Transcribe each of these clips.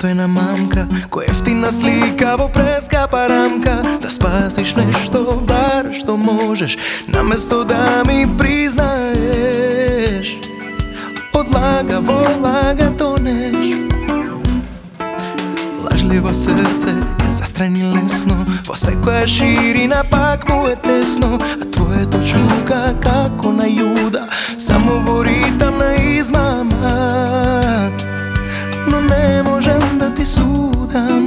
Pristojna mamka, ko jeftina slika, vo preskapa ramka. Da spasiš nešto, bar što možeš, namesto da mi priznaješ. Od laga toneš. Lažljivo srce je zastrani lesno, posekuje širina, pak mu je tesno. A tvoje to čuka kako na juda, samo vo ritam na izmamak. No ne možem da ti sudam.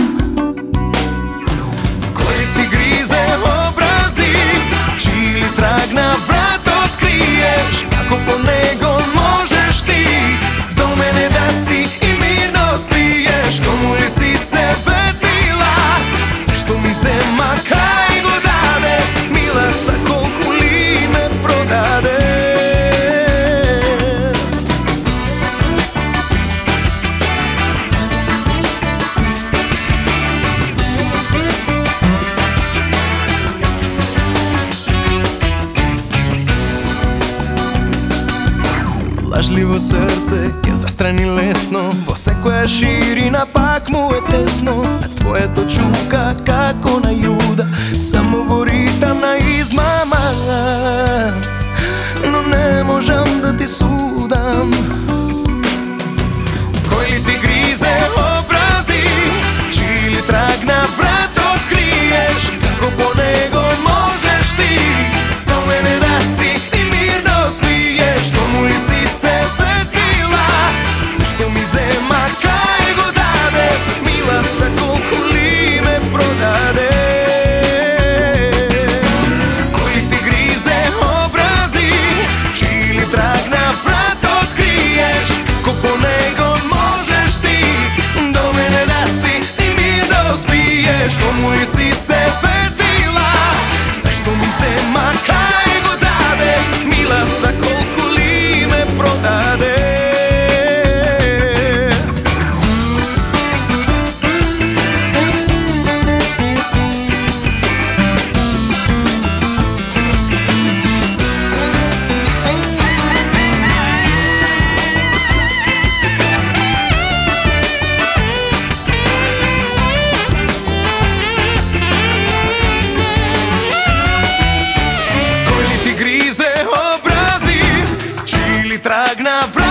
Koji ti grize obrazi, čiji li trag na vrat otkriješ. Kako po nego možeš ti do mene da si i mirno spiješ. Komu li si se vetila, sve što mi zema kaj god dade. Mila, sa koliko li me prodade. Lažljivo srce je zastrani lesno, posekuje širina, pak mu je tesno. A tvoje to čuka kako na juda, samo vo ritam na izmamak. No ne možem da ti sudam. Koji li ti grize obrazi, čiji li trag na vrat otkriješ. Kako po nego možeš ti do mene da si i mirno smiješ. Komu li si se vetila, sve što mi zema kaj god dade. Mila, sa koliko li me prodade. Koji ti grize obrazi, čiji li trag na vrat otkriješ. Kako po nego možeš ti do mene da si i mirno smiješ. Komu li si se vetila, sve što mi zema kaj god dade. Mila, sa koliko li me prodade. Trag na vrat